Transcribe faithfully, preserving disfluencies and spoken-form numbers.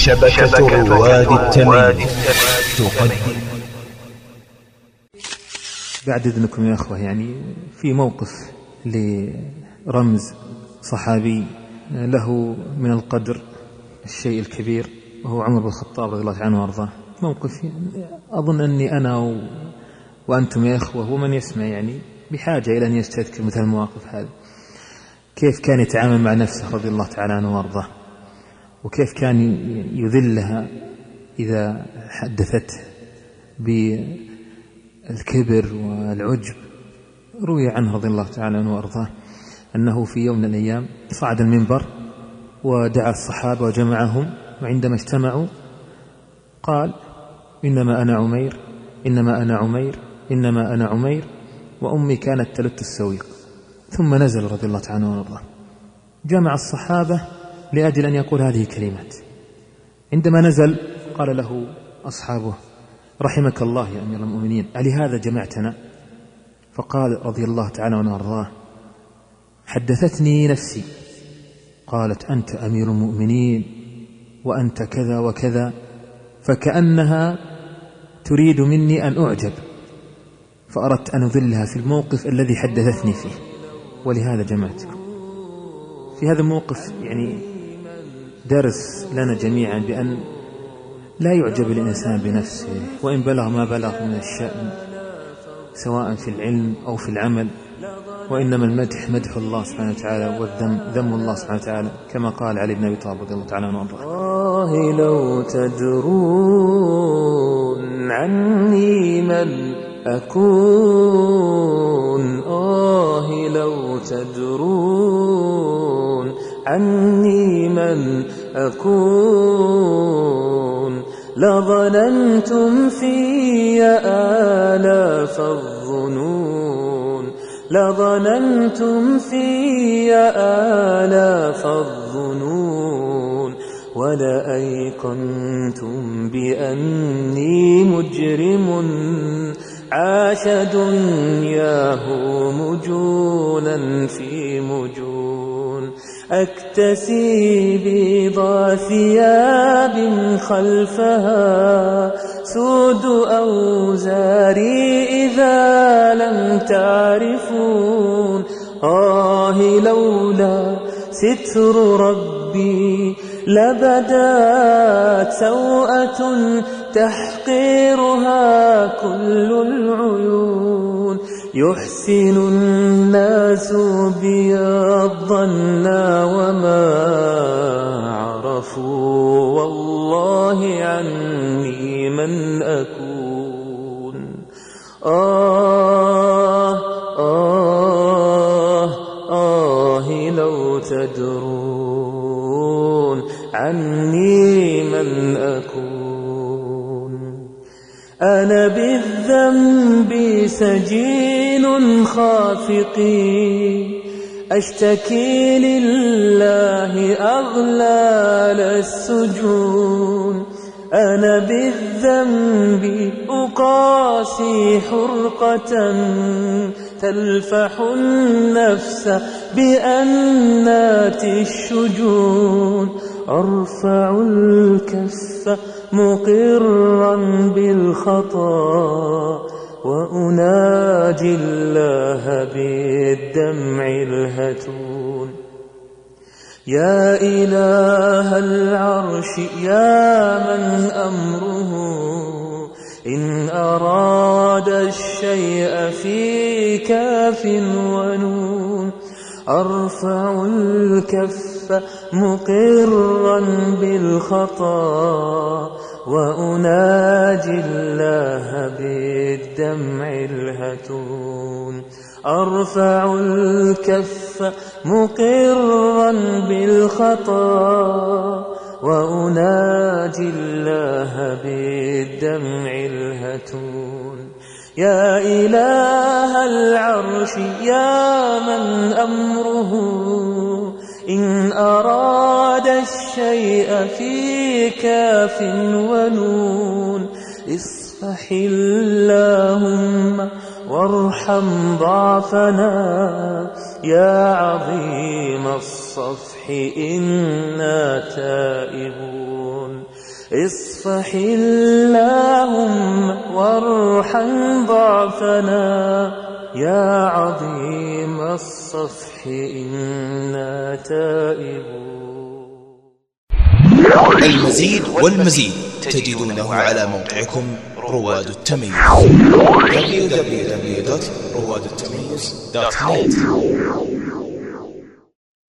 شبكة رواد التميم تقدم. بعد إذنكم يا أخوة، يعني في موقف لرمز صحابي له من القدر الشيء الكبير، وهو عمر بن الخطاب رضي الله عنه وارضاه. موقف أظن أني أنا و... وأنتم يا أخوة ومن يسمع يعني بحاجة إلى أن يستذكر مثل المواقف هذه. كيف كان يتعامل مع نفسه رضي الله تعالى عنه وارضاه، وكيف كان يذلها إذا حدثته بالكبر والعجب. روي عنه رضي الله تعالى عنه وارضاه أنه في يوم من الأيام صعد المنبر ودعا الصحابة وجمعهم، وعندما اجتمعوا قال: إنما أنا عمير، إنما أنا عمير، إنما أنا عمير، وأمي كانت تلت السويق. ثم نزل رضي الله تعالى عنه وارضاه، جمع الصحابة لأجل أن يقول هذه الكلمات. عندما نزل قال له أصحابه: رحمك الله يا أمير المؤمنين، ألهذا جمعتنا؟ فقال رضي الله تعالى عنه وارضاه: حدثتني نفسي، قالت: أنت أمير المؤمنين وأنت كذا وكذا، فكأنها تريد مني أن أعجب، فأردت أن أذلها في الموقف الذي حدثتني فيه، ولهذا جمعتكم. في هذا الموقف يعني درس لنا جميعا بأن لا يعجب الإنسان بنفسه وإن بلغ ما بلغ من الشأن، سواء في العلم أو في العمل، وإنما المدح مدح الله سبحانه وتعالى، والذم ذم الله سبحانه وتعالى، كما قال علي بن أبي طالب رضي الله تعالى عنه وارضاه: آه لو تدرون عني من أكون، آه لو تدرون عني من أكون، لظننتم في آلاف الظنون، لظننتم في آلاف الظنون، ولأيقنتم بأني مجرم عاش دنياه مجونا في مجون، أكتسي بيض ثياب خلفها سود أوزاري إذا لم تعرفون، آه لولا ستر ربي لبدات سوءة تحقيرها كل العيون، يحسن الناس بي الظن وما عرفوا والله عني من أكون. آه آه آه لو تدرون عني من أكون. أنا بالذنب سجين خافقي، أشتكي لله أغلال السجون، أنا بالذنب أقاسي حرقة تلفح النفس بأنات الشجون، أرفع الكف مقرا بالخطا وأناجي الله بالدمع الهتون. يا إله العرش يا من أمره إن أراد الشيء في كاف ونون، أرفع الكف مقرا بالخطا وأناجي الله بالدمع الهتون، أرفع الكف مقرا بالخطا وأناجي الله بالدمع الهتون. يا إله العرش يا من أمره إن أراد الشيء في كاف ونون، اصفح اللهم وارحم ضعفنا يا عظيم الصفح إنا تائبون. اصفح اللهم وارحم ضعفنا يا عظيم الصفح إنا تائبون. المزيد والمزيد تجدونه على موقعكم رواد التميز دبليو دبليو دبليو دوت رواد التميز دوت نت.